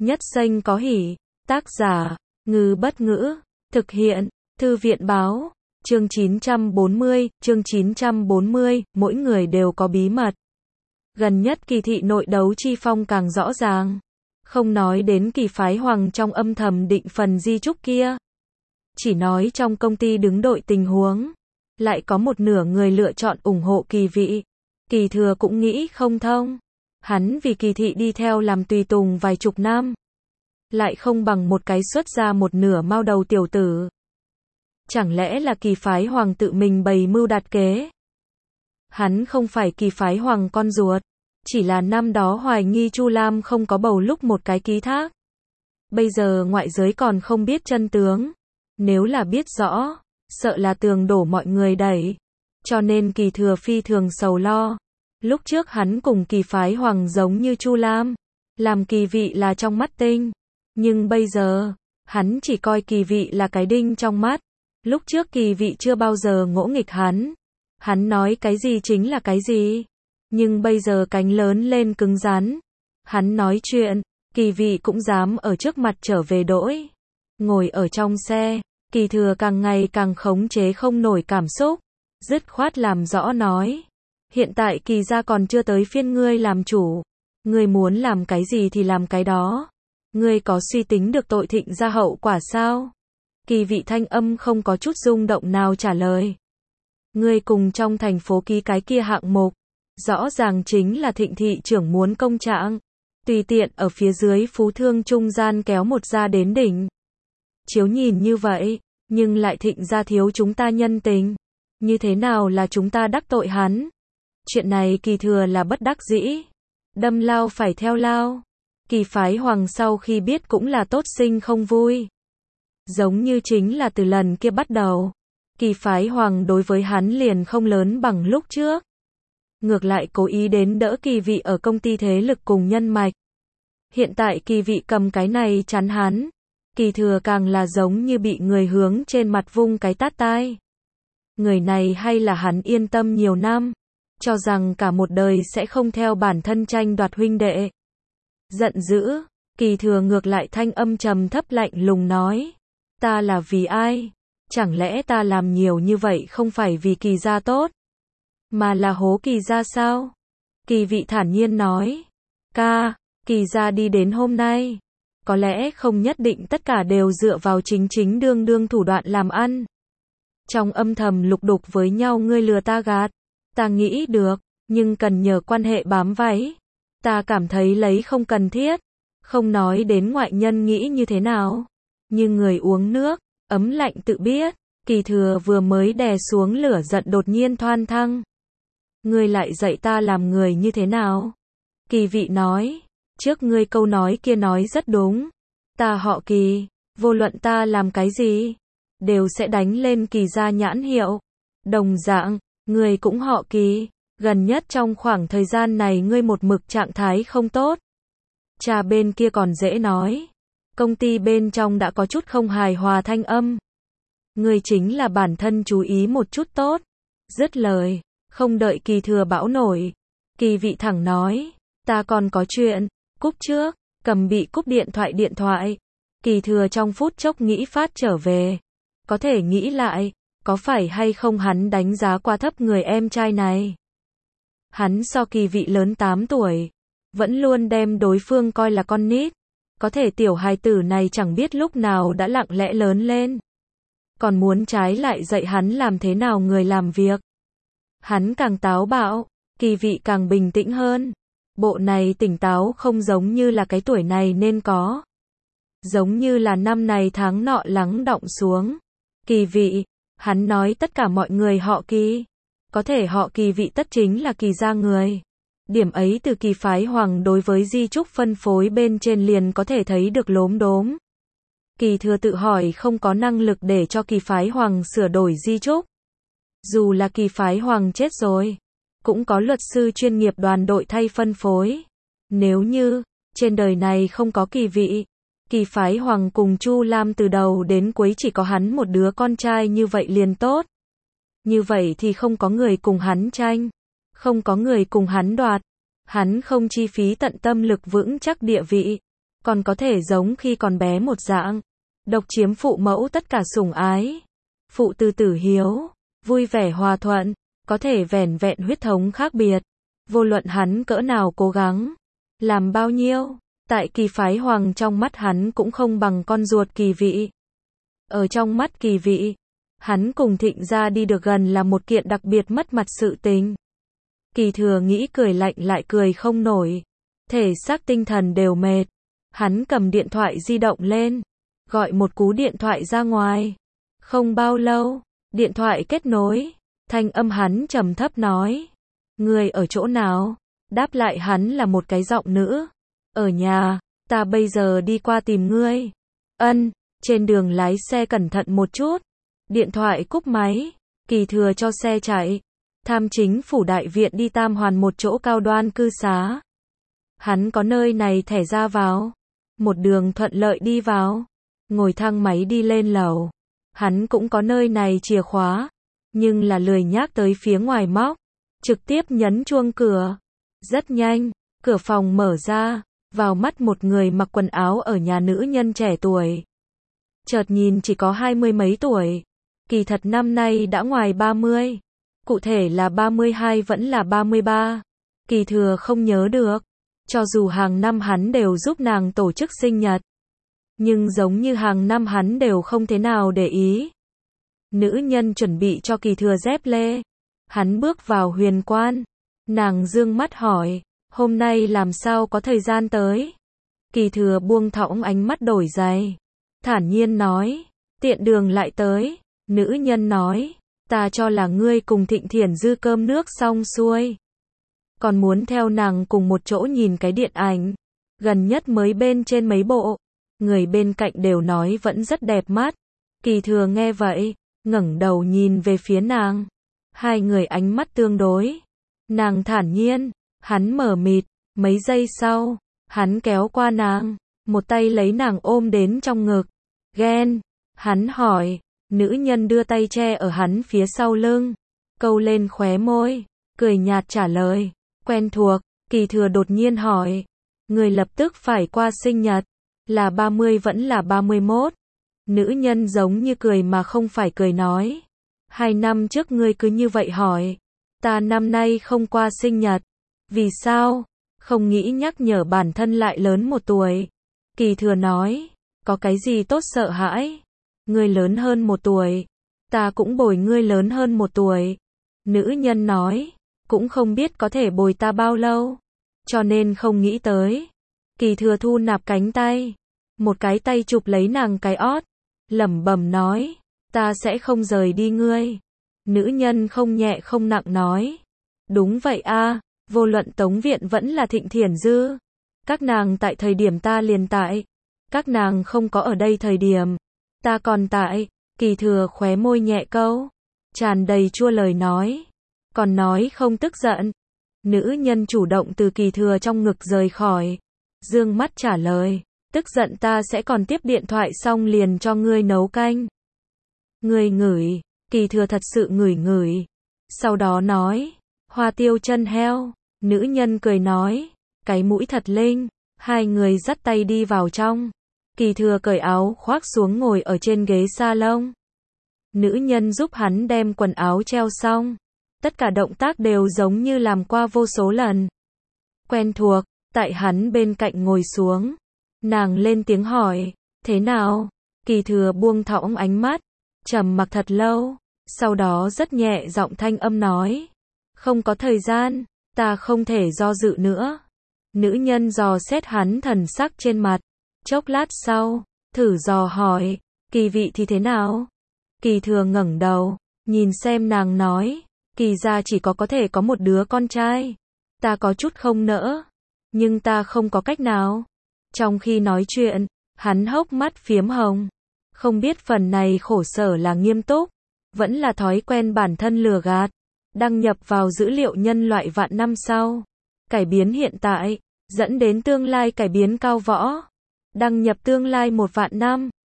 Nhất Xanh có hỉ. Tác giả, Ngư Bất Ngữ. Thực hiện, Thư viện Báo. Chương 940, mỗi người đều có bí mật. Gần nhất kỳ thị nội đấu chi phong càng rõ ràng. Không nói đến kỳ phái hoàng trong âm thầm định phần di chúc kia. Chỉ nói trong công ty đứng đội tình huống. Lại có một nửa người lựa chọn ủng hộ Kỳ Vị. Kỳ Thừa cũng nghĩ không thông. Hắn vì Kỳ thị đi theo làm tùy tùng vài chục năm. Lại không bằng một cái xuất ra một nửa mao đầu tiểu tử. Chẳng lẽ là kỳ phái hoàng tự mình bày mưu đặt kế? Hắn không phải kỳ phái hoàng con ruột. Chỉ là năm đó hoài nghi Chu Lam không có bầu lúc một cái ký thác. Bây giờ ngoại giới còn không biết chân tướng. Nếu là biết rõ, sợ là tường đổ mọi người đẩy. Cho nên Kỳ Thừa phi thường sầu lo. Lúc trước hắn cùng kỳ phái hoàng giống như Chu Lam. Làm Kỳ Vị là trong mắt tinh. Nhưng bây giờ, hắn chỉ coi Kỳ Vị là cái đinh trong mắt. Lúc trước Kỳ Vị chưa bao giờ ngỗ nghịch hắn. Hắn nói cái gì chính là cái gì. Nhưng bây giờ cánh lớn lên cứng rắn. Hắn nói chuyện, Kỳ Vị cũng dám ở trước mặt trở về đỗi. Ngồi ở trong xe, Kỳ Thừa càng ngày càng khống chế không nổi cảm xúc. Dứt khoát làm rõ nói. Hiện tại Kỳ gia còn chưa tới phiên ngươi làm chủ. Ngươi muốn làm cái gì thì làm cái đó. Ngươi có suy tính được tội Thịnh gia hậu quả sao? Kỳ Vị thanh âm không có chút rung động nào trả lời. Ngươi cùng trong thành phố ký cái kia hạng mục. Rõ ràng chính là Thịnh thị trưởng muốn công trạng. Tùy tiện ở phía dưới phú thương trung gian kéo một gia đến đỉnh. Chiếu nhìn như vậy, nhưng lại Thịnh gia thiếu chúng ta nhân tình. Như thế nào là chúng ta đắc tội hắn? Chuyện này Kỳ Thừa là bất đắc dĩ. Đâm lao phải theo lao. Kỳ phái hoàng sau khi biết cũng là tốt sinh không vui. Giống như chính là từ lần kia bắt đầu. Kỳ phái hoàng đối với hắn liền không lớn bằng lúc trước. Ngược lại cố ý đến đỡ Kỳ Vị ở công ty thế lực cùng nhân mạch. Hiện tại Kỳ Vị cầm cái này chắn hắn. Kỳ Thừa càng là giống như bị người hướng trên mặt vung cái tát tai. Người này hay là hắn yên tâm nhiều năm. Cho rằng cả một đời sẽ không theo bản thân tranh đoạt huynh đệ. Giận dữ, Kỳ Thừa ngược lại thanh âm trầm thấp lạnh lùng nói. Ta là vì ai? Chẳng lẽ ta làm nhiều như vậy không phải vì Kỳ gia tốt? Mà là hố Kỳ gia sao? Kỳ Vị thản nhiên nói. Kỳ gia đi đến hôm nay. Có lẽ không nhất định tất cả đều dựa vào chính đương thủ đoạn làm ăn. Trong âm thầm lục đục với nhau ngươi lừa ta gạt. Ta nghĩ được, nhưng cần nhờ quan hệ bám váy. Ta cảm thấy lấy không cần thiết. Không nói đến ngoại nhân nghĩ như thế nào. Nhưng người uống nước, ấm lạnh tự biết. Kỳ Thừa vừa mới đè xuống lửa giận đột nhiên thoan thăng. Ngươi lại dạy ta làm người như thế nào? Kỳ Vị nói. Trước ngươi câu nói kia nói rất đúng. Ta họ Kỳ, vô luận ta làm cái gì, đều sẽ đánh lên Kỳ gia nhãn hiệu. Đồng dạng, ngươi cũng họ Kỳ. Gần nhất trong khoảng thời gian này ngươi một mực trạng thái không tốt. Cha bên kia còn dễ nói. Công ty bên trong đã có chút không hài hòa thanh âm. Ngươi chính là bản thân chú ý một chút tốt. Dứt lời, không đợi Kỳ Thừa bão nổi. Kỳ Vị thẳng nói. Ta còn có chuyện. Cúp trước, cầm bị cúp điện thoại. Kỳ Thừa trong phút chốc nghĩ phát trở về. Có thể nghĩ lại, có phải hay không hắn đánh giá quá thấp người em trai này. Hắn so Kỳ Vị lớn 8 tuổi. Vẫn luôn đem đối phương coi là con nít. Có thể tiểu hài tử này chẳng biết lúc nào đã lặng lẽ lớn lên. Còn muốn trái lại dạy hắn làm thế nào người làm việc. Hắn càng táo bạo, Kỳ Vị càng bình tĩnh hơn. Bộ này tỉnh táo không giống như là cái tuổi này nên có. Giống như là năm này tháng nọ lắng đọng xuống. Kỳ Vị, hắn nói tất cả mọi người họ Kỳ. Có thể họ Kỳ Vị tất chính là Kỳ gia người. Điểm ấy từ kỳ phái hoàng đối với di chúc phân phối bên trên liền có thể thấy được lốm đốm. Kỳ Thừa tự hỏi không có năng lực để cho kỳ phái hoàng sửa đổi di chúc. Dù là kỳ phái hoàng chết rồi, cũng có luật sư chuyên nghiệp đoàn đội thay phân phối. Nếu như, trên đời này không có Kỳ Vị, kỳ phái hoàng cùng Chu Lam từ đầu đến cuối chỉ có hắn một đứa con trai như vậy liền tốt. Như vậy thì không có người cùng hắn tranh, không có người cùng hắn đoạt. Hắn không chi phí tận tâm lực vững chắc địa vị. còn có thể giống khi còn bé một dạng, độc chiếm phụ mẫu tất cả sủng ái. Phụ từ tử hiếu, vui vẻ hòa thuận, có thể vẻn vẹn huyết thống khác biệt. Vô luận hắn cỡ nào cố gắng, làm bao nhiêu, tại Kỳ phái Hoàng trong mắt hắn cũng không bằng con ruột Kỳ Vị. Ở trong mắt Kỳ Vị, hắn cùng Thịnh gia đi được gần là một kiện đặc biệt mất mặt sự tình. Kỳ Thừa nghĩ cười lạnh lại cười không nổi, thể xác tinh thần đều mệt. Hắn cầm điện thoại di động lên, gọi một cú điện thoại ra ngoài. Không bao lâu, điện thoại kết nối, thanh âm hắn trầm thấp nói: "Ngươi ở chỗ nào?" Đáp lại hắn là một cái giọng nữ: "Ở nhà, ta bây giờ đi qua tìm ngươi." "Ân." Trên đường lái xe cẩn thận một chút. Điện thoại cúp máy, Kỳ Thừa cho xe chạy. Tham chính phủ đại viện đi Tam Hoàn một chỗ cao đoan cư xá. Hắn có nơi này thẻ ra vào. Một đường thuận lợi đi vào. Ngồi thang máy đi lên lầu. Hắn cũng có nơi này chìa khóa. Nhưng là lười nhác tới phía ngoài móc. Trực tiếp nhấn chuông cửa. Rất nhanh, cửa phòng mở ra. Vào mắt một người mặc quần áo ở nhà nữ nhân trẻ tuổi. Chợt nhìn chỉ có 20 mấy tuổi. Kỳ thật năm nay đã ngoài 30. Cụ thể là 32 vẫn là 33. Kỳ Thừa không nhớ được. Cho dù hàng năm hắn đều giúp nàng tổ chức sinh nhật. Nhưng giống như hàng năm hắn đều không thế nào để ý. Nữ nhân chuẩn bị cho Kỳ Thừa dép lê. Hắn bước vào huyền quan. Nàng dương mắt hỏi, hôm nay làm sao có thời gian tới? Kỳ Thừa buông thõng ánh mắt đổi giày. Thản nhiên nói, tiện đường lại tới. Nữ nhân nói, ta cho là ngươi cùng Thịnh Thiển Dư cơm nước xong xuôi. Còn muốn theo nàng cùng một chỗ nhìn cái điện ảnh. Gần nhất mới bên trên mấy bộ. Người bên cạnh đều nói vẫn rất đẹp mắt. Kỳ Thừa nghe vậy, ngẩng đầu nhìn về phía nàng. Hai người ánh mắt tương đối. Nàng thản nhiên, hắn mờ mịt. Mấy giây sau, hắn kéo qua nàng, một tay lấy nàng ôm đến trong ngực. Ghen, hắn hỏi. Nữ nhân đưa tay che ở hắn phía sau lưng, câu lên khóe môi, cười nhạt trả lời, quen thuộc. Kỳ Thừa đột nhiên hỏi, người lập tức phải qua sinh nhật, là 30 vẫn là 31? Nữ nhân giống như cười mà không phải cười nói, 2 năm trước ngươi cứ như vậy hỏi, ta năm nay không qua sinh nhật, vì sao? Không nghĩ nhắc nhở bản thân lại lớn 1 tuổi. Kỳ Thừa nói, có cái gì tốt sợ hãi? Ngươi lớn hơn 1 tuổi, ta cũng bồi ngươi lớn hơn 1 tuổi. Nữ nhân nói, cũng không biết có thể bồi ta bao lâu, cho nên không nghĩ tới. Kỳ Thừa thu nạp cánh tay, một cái tay chụp lấy nàng cái ót, lẩm bẩm nói, ta sẽ không rời đi ngươi. Nữ nhân không nhẹ không nặng nói, đúng vậy a, vô luận Tống Viện vẫn là Thịnh Thiển Dư, các nàng tại thời điểm ta liền tại, các nàng không có ở đây thời điểm ta còn tại. Kỳ Thừa khóe môi nhẹ câu, tràn đầy chua lời nói, còn nói không tức giận. Nữ nhân chủ động từ Kỳ Thừa trong ngực rời khỏi, dương mắt trả lời, tức giận ta sẽ còn tiếp điện thoại xong liền cho ngươi nấu canh. Ngươi ngửi. Kỳ Thừa thật sự ngửi ngửi, sau đó nói, hoa tiêu chân heo. Nữ nhân cười nói, cái mũi thật linh. Hai người dắt tay đi vào trong. Kỳ Thừa cởi áo khoác xuống ngồi ở trên ghế salon. Nữ nhân giúp hắn đem quần áo treo xong. Tất cả động tác đều giống như làm qua vô số lần. Quen thuộc, tại hắn bên cạnh ngồi xuống. Nàng lên tiếng hỏi, thế nào? Kỳ Thừa buông thõng ánh mắt, trầm mặc thật lâu, sau đó rất nhẹ giọng thanh âm nói, không có thời gian, ta không thể do dự nữa. Nữ nhân dò xét hắn thần sắc trên mặt. Chốc lát sau, thử dò hỏi, Kỳ Vị thì thế nào? Kỳ Thừa ngẩng đầu, nhìn xem nàng nói, Kỳ gia chỉ có thể có một đứa con trai. Ta có chút không nỡ, nhưng ta không có cách nào. Trong khi nói chuyện, hắn hốc mắt phiếm hồng. Không biết phần này khổ sở là nghiêm túc, vẫn là thói quen bản thân lừa gạt. Đăng nhập vào dữ liệu nhân loại vạn năm sau. Cải biến hiện tại, dẫn đến tương lai cải biến cao võ. Đăng nhập tương lai 1 vạn năm.